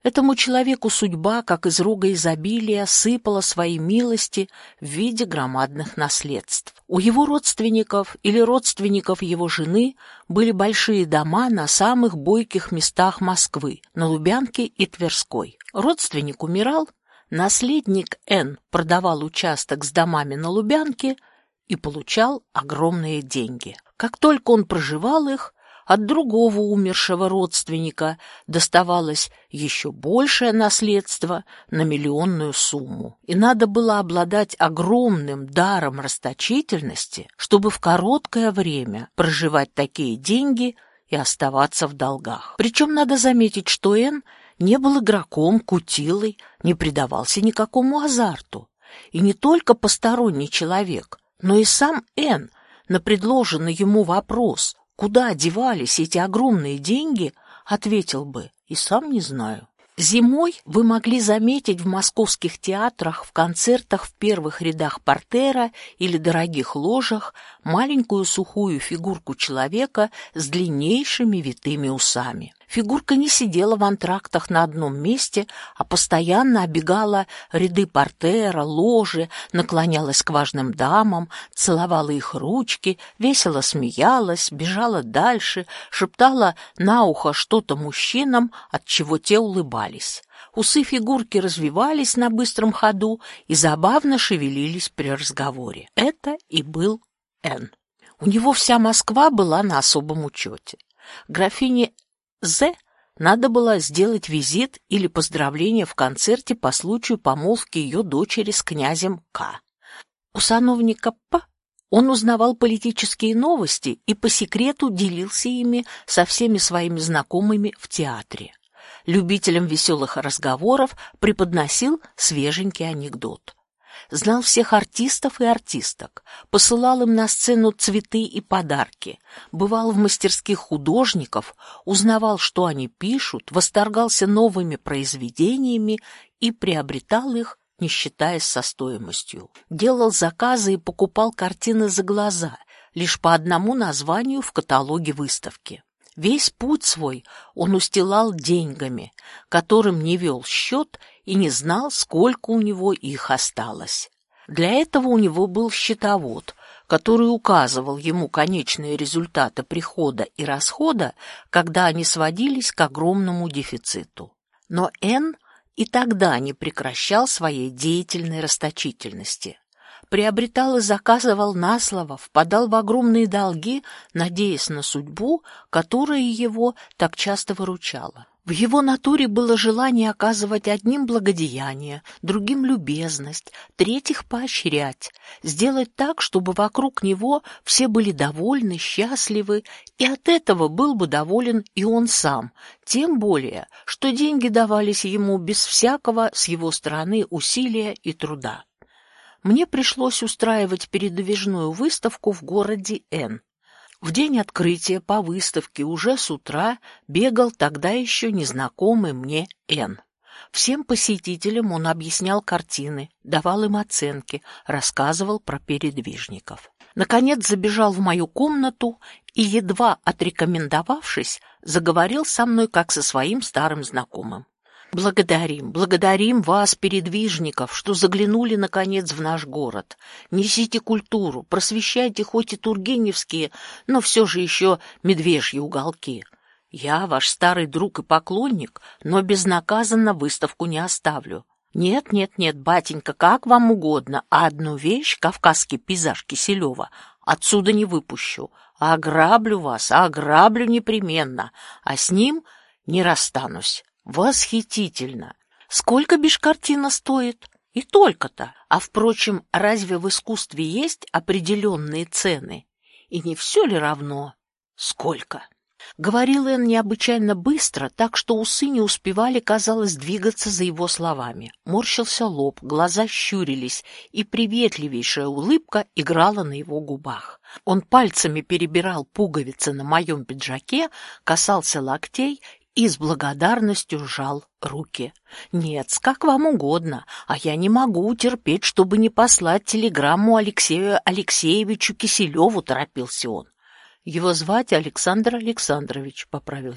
Этому человеку судьба, как из рога изобилия, сыпала свои милости в виде громадных наследств. У его родственников или родственников его жены были большие дома на самых бойких местах Москвы, на Лубянке и Тверской. Родственник умирал, наследник Н продавал участок с домами на Лубянке и получал огромные деньги. Как только он проживал их, от другого умершего родственника доставалось еще большее наследство на миллионную сумму. И надо было обладать огромным даром расточительности, чтобы в короткое время проживать такие деньги и оставаться в долгах. Причем надо заметить, что Н не был игроком, кутилой, не предавался никакому азарту. И не только посторонний человек, но и сам Н на предложенный ему вопрос – куда девались эти огромные деньги, ответил бы, и сам не знаю. Зимой вы могли заметить в московских театрах, в концертах в первых рядах портера или дорогих ложах маленькую сухую фигурку человека с длиннейшими витыми усами. Фигурка не сидела в антрактах на одном месте, а постоянно оббегала ряды портера, ложи, наклонялась к важным дамам, целовала их ручки, весело смеялась, бежала дальше, шептала на ухо что-то мужчинам, отчего те улыбались. Усы фигурки развивались на быстром ходу и забавно шевелились при разговоре. Это и был Н. У него вся Москва была на особом учете. Графине З надо было сделать визит или поздравление в концерте по случаю помолвки ее дочери с князем К. У сановника П он узнавал политические новости и по секрету делился ими со всеми своими знакомыми в театре. Любителям веселых разговоров преподносил свеженький анекдот. Знал всех артистов и артисток, посылал им на сцену цветы и подарки, бывал в мастерских художников, узнавал, что они пишут, восторгался новыми произведениями и приобретал их, не считаясь со стоимостью. Делал заказы и покупал картины за глаза, лишь по одному названию в каталоге выставки. Весь путь свой он устилал деньгами, которым не вел счет и не знал, сколько у него их осталось. Для этого у него был счетовод, который указывал ему конечные результаты прихода и расхода, когда они сводились к огромному дефициту. Но Н и тогда не прекращал своей деятельной расточительности. Приобретал и заказывал на слово, впадал в огромные долги, надеясь на судьбу, которая его так часто выручала. В его натуре было желание оказывать одним благодеяние, другим любезность, третьих поощрять, сделать так, чтобы вокруг него все были довольны, счастливы, и от этого был бы доволен и он сам, тем более, что деньги давались ему без всякого с его стороны усилия и труда. Мне пришлось устраивать передвижную выставку в городе Н. В день открытия по выставке уже с утра бегал тогда еще незнакомый мне Н. Всем посетителям он объяснял картины, давал им оценки, рассказывал про передвижников. Наконец забежал в мою комнату и, едва отрекомендовавшись, заговорил со мной как со своим старым знакомым. «Благодарим, благодарим вас, передвижников, что заглянули, наконец, в наш город. Несите культуру, просвещайте хоть и тургеневские, но все же еще медвежьи уголки. Я ваш старый друг и поклонник, но безнаказанно выставку не оставлю. Нет, нет, нет, батенька, как вам угодно, а одну вещь, кавказский пейзаж Киселева, отсюда не выпущу. Ограблю вас, ограблю непременно, а с ним не расстанусь». Восхитительно! Сколько бишь картина стоит? И только-то. А, впрочем, разве в искусстве есть определенные цены? И не все ли равно? Сколько? Говорил Эн необычайно быстро, так что усы не успевали, казалось, двигаться за его словами. Морщился лоб, глаза щурились, и приветливейшая улыбка играла на его губах. Он пальцами перебирал пуговицы на моем пиджаке, касался локтей и с благодарностью сжал руки. «Нет, как вам угодно, а я не могу утерпеть, чтобы не послать телеграмму Алексею Алексеевичу Киселеву», — торопился он. «Его звать Александр Александрович», — поправил я.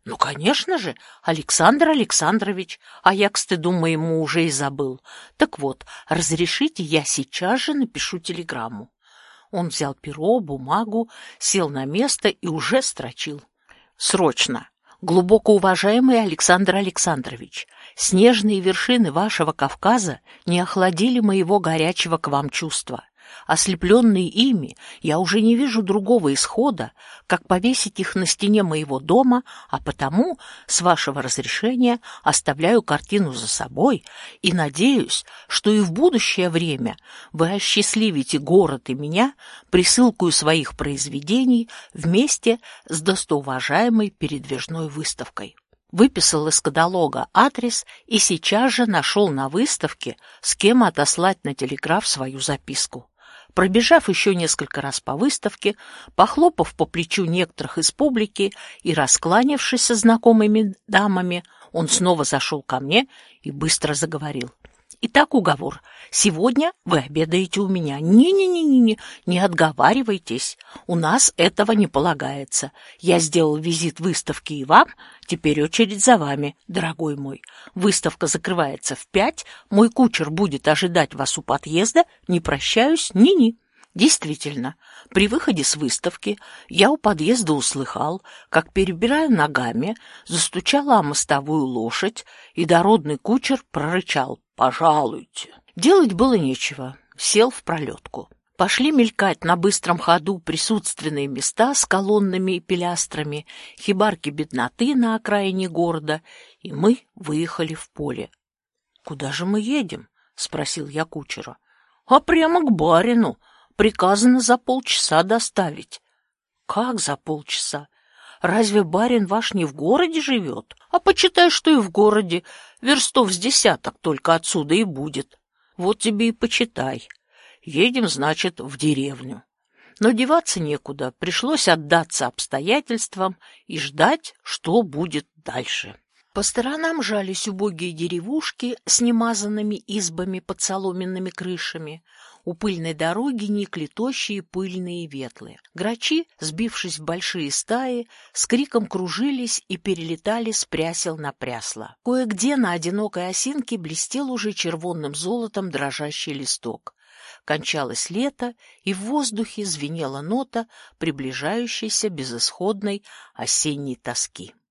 Ну, конечно же, Александр Александрович, а я, к стыду моему, уже и забыл. Так вот, разрешите, я сейчас же напишу телеграмму. Он взял перо, бумагу, сел на место и уже строчил. Срочно. Глубоко уважаемый Александр Александрович, снежные вершины вашего Кавказа не охладили моего горячего к вам чувства. Ослепленный ими, я уже не вижу другого исхода, как повесить их на стене моего дома, а потому, с вашего разрешения, оставляю картину за собой и надеюсь, что и в будущее время вы осчастливите город и меня присылкою своих произведений вместе с достоуважаемой передвижной выставкой. Выписал из каталога адрес и сейчас же нашел на выставке, с кем отослать на телеграф свою записку. Пробежав еще несколько раз по выставке, похлопав по плечу некоторых из публики и раскланявшись со знакомыми дамами, он снова зашел ко мне и быстро заговорил. Итак, уговор. Сегодня вы обедаете у меня. Не-не-не-не, не отговаривайтесь. У нас этого не полагается. Я сделал визит выставки и вам, теперь очередь за вами, дорогой мой. Выставка закрывается в пять, мой кучер будет ожидать вас у подъезда, не прощаюсь, ни-ни. Действительно, при выходе с выставки я у подъезда услыхал, как, перебирая ногами, застучала о мостовую лошадь, и дородный кучер прорычал: «Пожалуйте». Делать было нечего, сел в пролетку. Пошли мелькать на быстром ходу присутственные места с колоннами и пилястрами, хибарки бедноты на окраине города, и мы выехали в поле. — Куда же мы едем? — спросил я кучера. — А прямо к барину. Приказано за полчаса доставить. — Как за полчаса? Разве барин ваш не в городе живет? А почитай, что и в городе. Верстов с десяток только отсюда и будет. Вот тебе и почитай. Едем, значит, в деревню. Но деваться некуда, пришлось отдаться обстоятельствам и ждать, что будет дальше. По сторонам жались убогие деревушки с немазанными избами под соломенными крышами. У пыльной дороги никли тощие пыльные ветлы. Грачи, сбившись в большие стаи, с криком кружились и перелетали с прясел на прясло. Кое-где на одинокой осинке блестел уже червонным золотом дрожащий листок. Кончалось лето, и в воздухе звенела нота приближающейся безысходной осенней тоски.